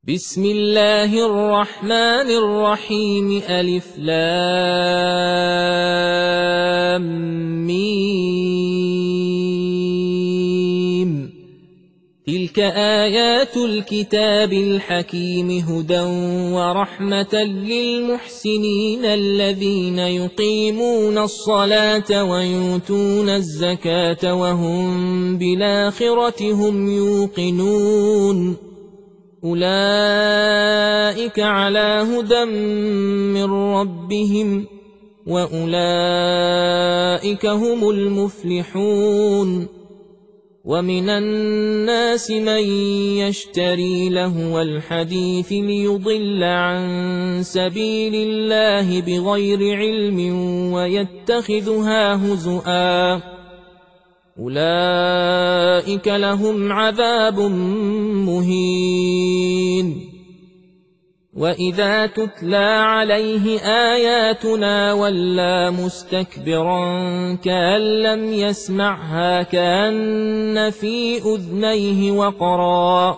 بسم الله الرحمن الرحيم ألف لام ميم. تلك آيات الكتاب الحكيم هدى ورحمة للمحسنين الذين يقيمون الصلاة ويؤتون الزكاة وهم بالآخرة هم يوقنون. أولئك على هدى من ربهم وأولئك هم المفلحون. ومن الناس من يشتري لهو الحديث ليضل عن سبيل الله بغير علم ويتخذها هزؤا. أولئك لهم عذاب مهين. وإذا تتلى عليه آياتنا ولى مستكبرا كأن لم يسمعها كأن في أذنيه وقرا.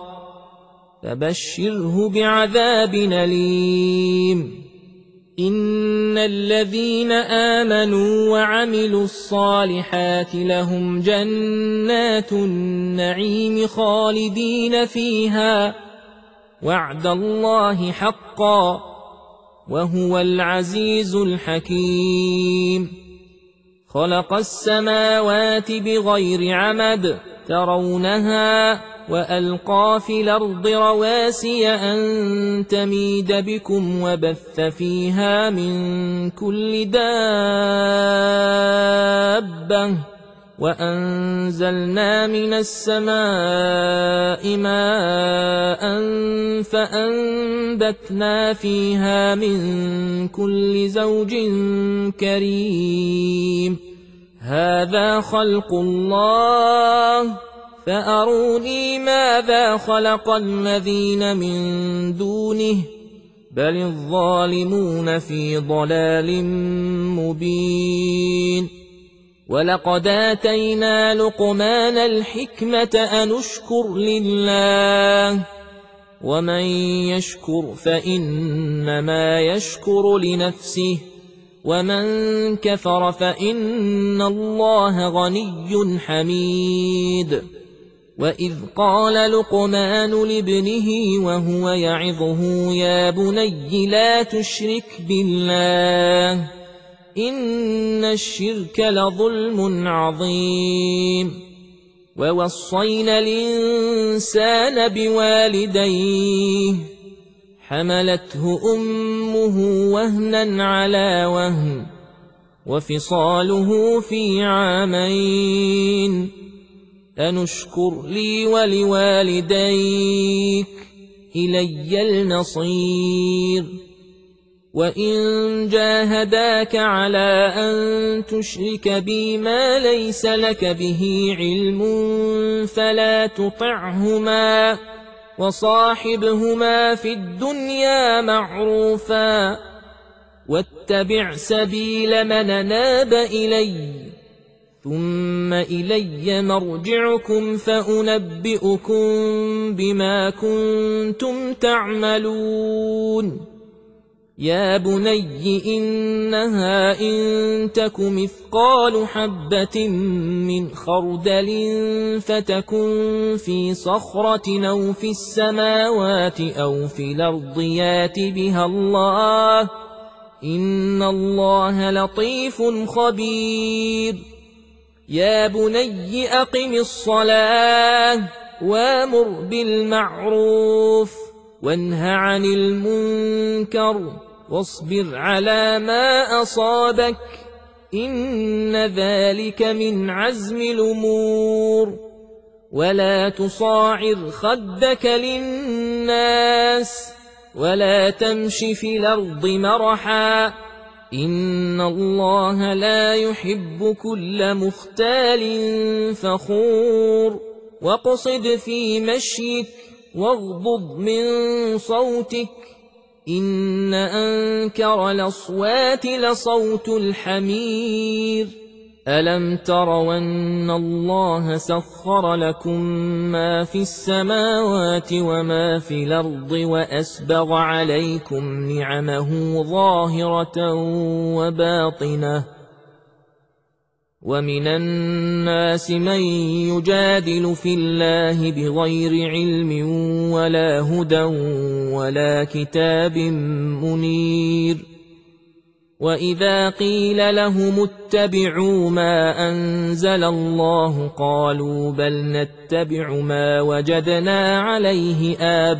فبشره بعذاب أليم. إن الذين آمنوا وعملوا الصالحات لهم جنات النعيم خالدين فيها وعد الله حقا وهو العزيز الحكيم. خلق السماوات بغير عمد ترونها وألقى في الأرض رواسي أن تميد بكم وبث فيها من كل دابة وأنزلنا من السماء ماء فأنبتنا فيها من كل زوج كريم. هذا خلق الله فأروني ماذا خلق الذين من دونه بل الظالمون في ضلال مبين. ولقد آتينا لقمان الحكمة أن اشكر لله ومن يشكر فإنما يشكر لنفسه ومن كفر فإن الله غني حميد. وإذ قال لقمان لابنه وهو يعظه يا بني لا تشرك بالله إن الشرك لظلم عظيم. ووصينا الإنسان بوالديه حملته أمه وهنا على وهن وفصاله في عامين أن اشكر لي ولوالديك إلي المصير. وإن جاهداك على أن تشرك بي ما ليس لك به علم فلا تطعهما وصاحبهما في الدنيا معروفا واتبع سبيل من أناب إلي ثم إلي مرجعكم فأنبئكم بما كنتم تعملون. يا بني إنها إن تك مثقال حبة من خردل فتكن في صخرة أو في السماوات أو في الأرض يات بها الله إن الله لطيف خبير. يا بني أقم الصلاة وامر بالمعروف وانه عن المنكر واصبر على ما أصابك إن ذلك من عزم الأمور. ولا تصاعر خدك للناس ولا تمش في الأرض مرحا إن الله لا يحب كل مختال فخور. واقصد في مشيك واغضض من صوتك إن أنكر الأصوات لصوت الحمير ألم تروا أن الله سخر لكم ما في السماوات وما في الأرض وأسبغ عليكم نعمه ظاهرة وباطنة ومن الناس من يجادل في الله بغير علم ولا هدى ولا كتاب منير وإذا قيل لهم اتبعوا ما أنزل الله قالوا بل نتبع ما وجدنا عليه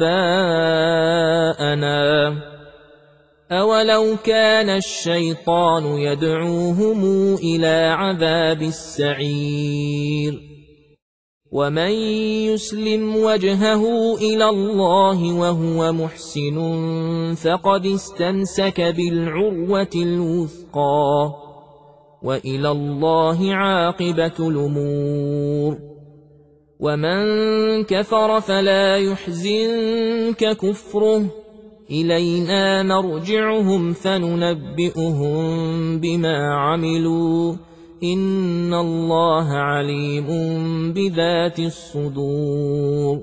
آباءنا أولو كان الشيطان يدعوهم إلى عذاب السعير ومن يسلم وجهه إلى الله وهو محسن فقد استمسك بالعروة الوثقى وإلى الله عاقبة الأمور ومن كفر فلا يحزنك كفره إلينا مرجعهم فننبئهم بما عملوا إن الله عليم بذات الصدور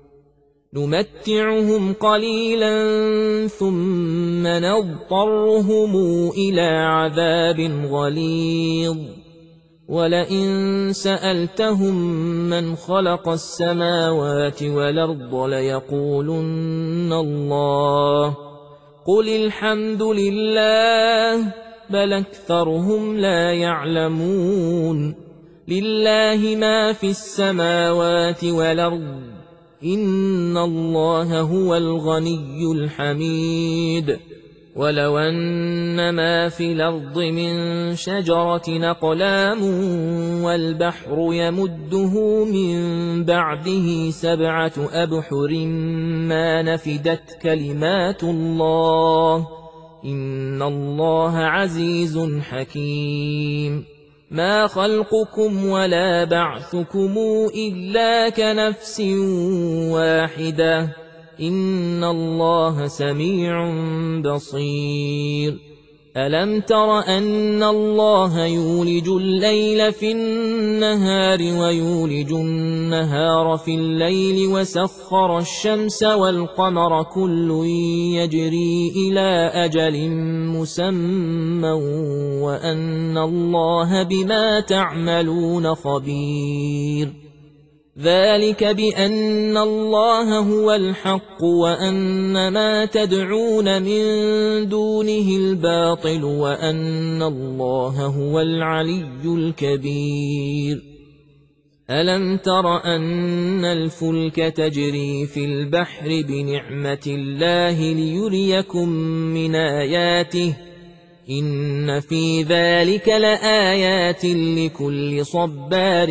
نمتعهم قليلا ثم نضطرهم إلى عذاب غليظ ولئن سألتهم من خلق السماوات والأرض ليقولن الله قل الحمد لله بل أكثرهم لا يعلمون لله ما في السماوات والأرض إن الله هو الغني الحميد ولو أن ما في الأرض من شجرة أقلام والبحر يمده من بعده 7 أبحر ما نفدت كلمات الله إن الله عزيز حكيم ما خلقكم ولا بعثكم إلا كنفس واحدة إن الله سميع بصير ألم تر أن الله يولج الليل في النهار ويولج النهار في الليل وسخر الشمس والقمر كل يجري إلى أجل مسمى وأن الله بما تعملون خبير ذلك بأن الله هو الحق وأن ما تدعون من دونه الباطل وأن الله هو العلي الكبير ألم تر أن الفلك تجري في البحر بنعمة الله ليريكم من آياته إن في ذلك لآيات لكل صبار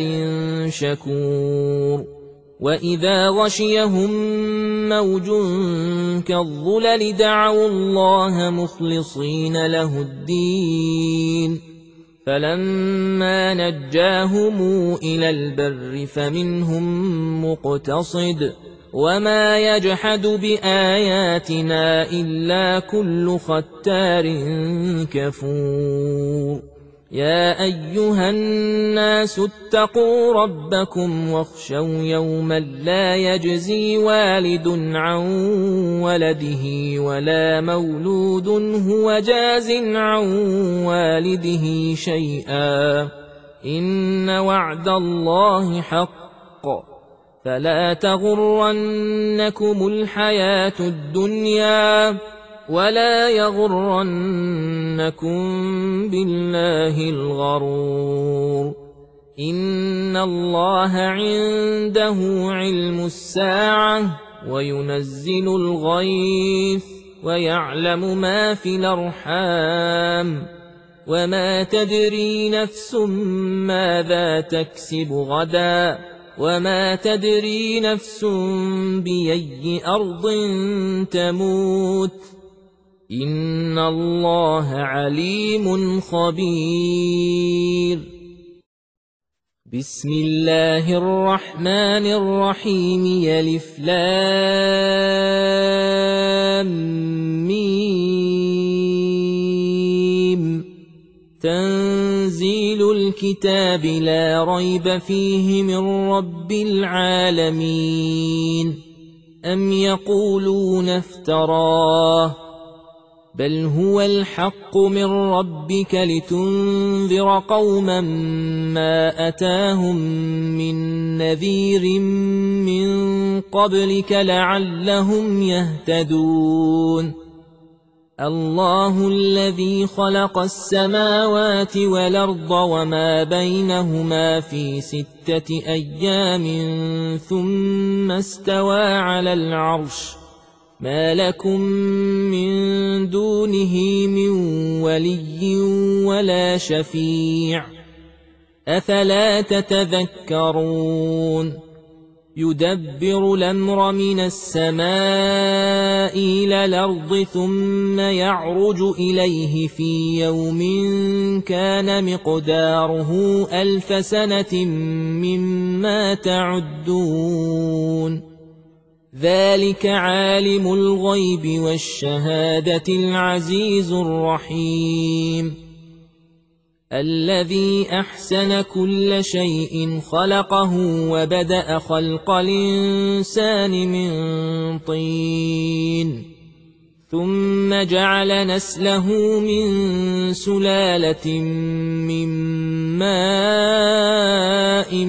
شكور وإذا غشيهم موج كالظلل دعوا الله مخلصين له الدين فلما نجاهم إلى البر فمنهم مقتصد وما يجحد بآياتنا إلا كل ختار كفور يا أيها الناس اتقوا ربكم واخشوا يوما لا يجزي والد عن ولده ولا مولود هو جاز عن والده شيئا إن وعد الله حق فلا تغرنكم الحياة الدنيا ولا يغرنكم بالله الغرور إن الله عنده علم الساعة وينزل الغيث ويعلم ما في الأرحام وما تدري نفس ماذا تكسب غدا وما تدري نفس بأي أرض تموت إن الله عليم خبير بسم الله الرحمن الرحيم يلف لام ميم تنزيل الكتاب لا ريب فيه من رب العالمين أم يقولون افتراه بل هو الحق من ربك لتنذر قوما ما أتاهم من نذير من قبلك لعلهم يهتدون الله الذي خلق السماوات والأرض وما بينهما في 6 أيام ثم استوى على العرش ما لكم من دونه من ولي ولا شفيع أفلا تتذكرون يدبر الأمر من السماء إلى الأرض ثم يعرج إليه في يوم كان مقداره 1000 سنة مما تعدون ذلك عالم الغيب والشهادة العزيز الرحيم الذي أحسن كل شيء خلقه وبدأ خلق الإنسان من طين ثم جعل نسله من سلالة من ماء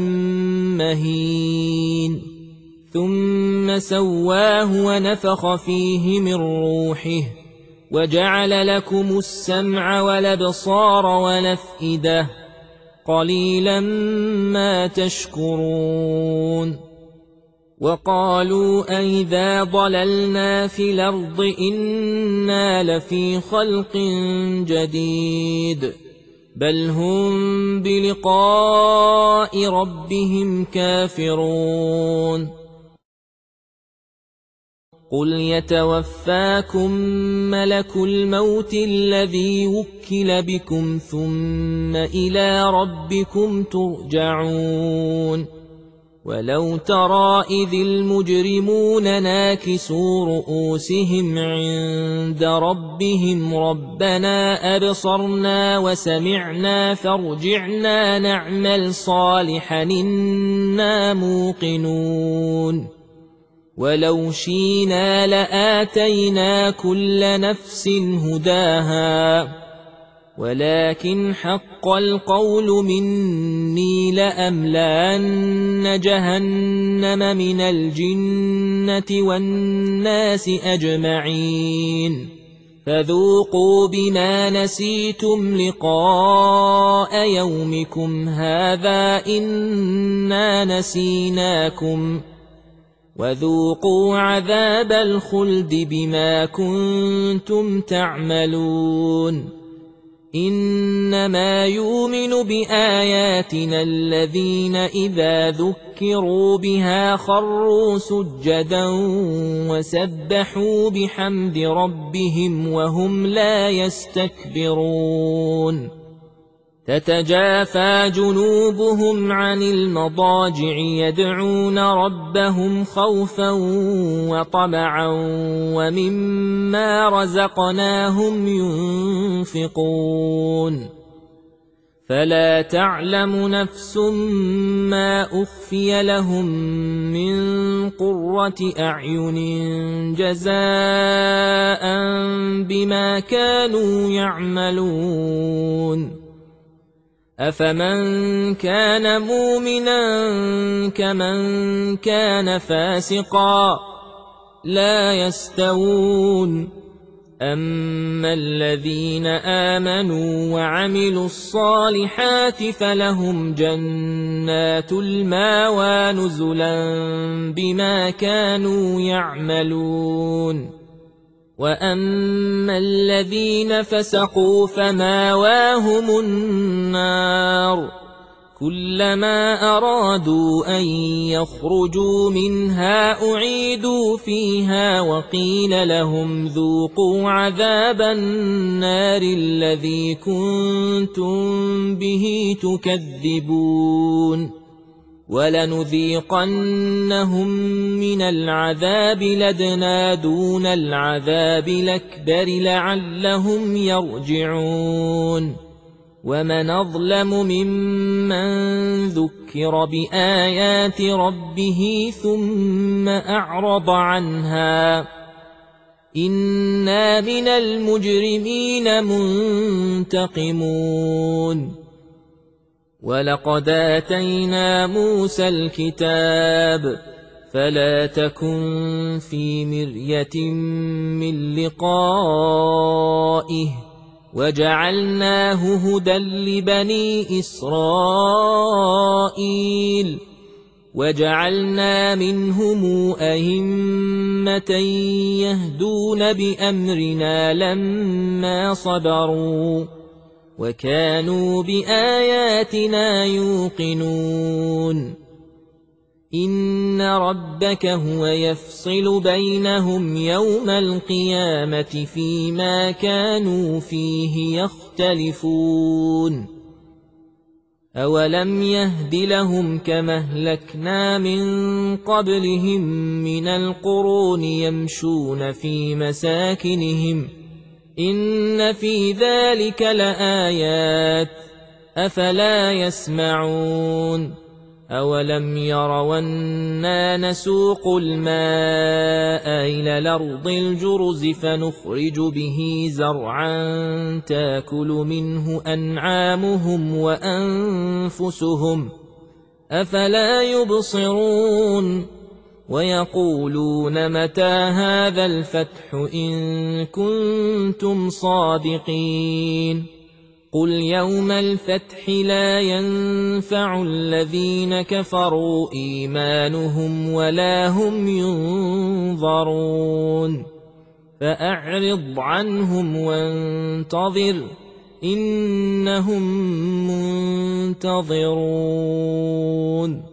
مهين ثم سواه ونفخ فيه من روحه وجعل لكم السمع والأبصار والأفئدة قليلا ما تشكرون وقالوا أئذا ضللنا في الأرض إنا لفي خلق جديد بل هم بلقاء ربهم كافرون قل يتوفاكم ملك الموت الذي وكل بكم ثم إلى ربكم ترجعون ولو ترى إذ المجرمون ناكسوا رؤوسهم عند ربهم ربنا أبصرنا وسمعنا فارجعنا نعمل صالحا إنا موقنون ولو شئنا لآتينا كل نفس هداها ولكن حق القول مني لأملأن جهنم من الجنة والناس أجمعين فذوقوا بما نسيتم لقاء يومكم هذا إنا نسيناكم وذوقوا عذاب الخلد بما كنتم تعملون إنما يؤمن بآياتنا الذين إذا ذكروا بها خروا سجدا وسبحوا بحمد ربهم وهم لا يستكبرون تتجافى جنوبهم عن المضاجع يدعون ربهم خوفا وطمعا ومما رزقناهم ينفقون فلا تعلم نفس ما أخفي لهم من قرة أعين جزاء بما كانوا يعملون أفمن كان مؤمنا كمن كان فاسقا لا يستوون أما الذين آمنوا وعملوا الصالحات فلهم جنات المأوى نزلا بما كانوا يعملون وأما الذين فسقوا فمأواهم النار كلما أرادوا أن يخرجوا منها أعيدوا فيها وقيل لهم ذوقوا عذاب النار الذي كنتم به تكذبون ولنذيقنهم من العذاب لدنا دون العذاب الأكبر لعلهم يرجعون ومن أظلم ممن ذكر بآيات ربه ثم أعرض عنها إنا من المجرمين منتقمون ولقد آتينا موسى الكتاب فلا تكن في مرية من لقائه وجعلناه هدى لبني إسرائيل وجعلنا منهم أئمة يهدون بأمرنا لما صبروا وكانوا بآياتنا يوقنون إن ربك هو يفصل بينهم يوم القيامة فيما كانوا فيه يختلفون أولم يهد لهم كما أهلكنا من قبلهم من القرون يمشون في مساكنهم إن في ذلك لآيات أفلا يسمعون أولم يروا أنا نسوق الماء إلى الأرض الجرز فنخرج به زرعا تاكل منه أنعامهم وأنفسهم أفلا يبصرون ويقولون متى هذا الفتح إن كنتم صادقين قل يوم الفتح لا ينفع الذين كفروا إيمانهم ولا هم ينظرون فأعرض عنهم وانتظر إنهم منتظرون